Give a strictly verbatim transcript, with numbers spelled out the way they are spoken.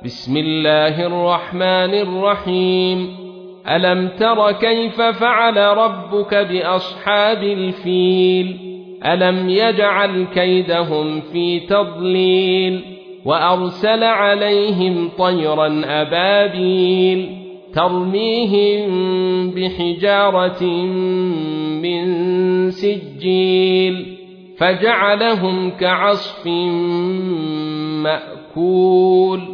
بسم الله الرحمن الرحيم ألم تر كيف فعل ربك بأصحاب الفيل ألم يجعل كيدهم في تضليل وأرسل عليهم طيرا أبابيل ترميهم بحجارة من سجيل فجعلهم كعصف مأكول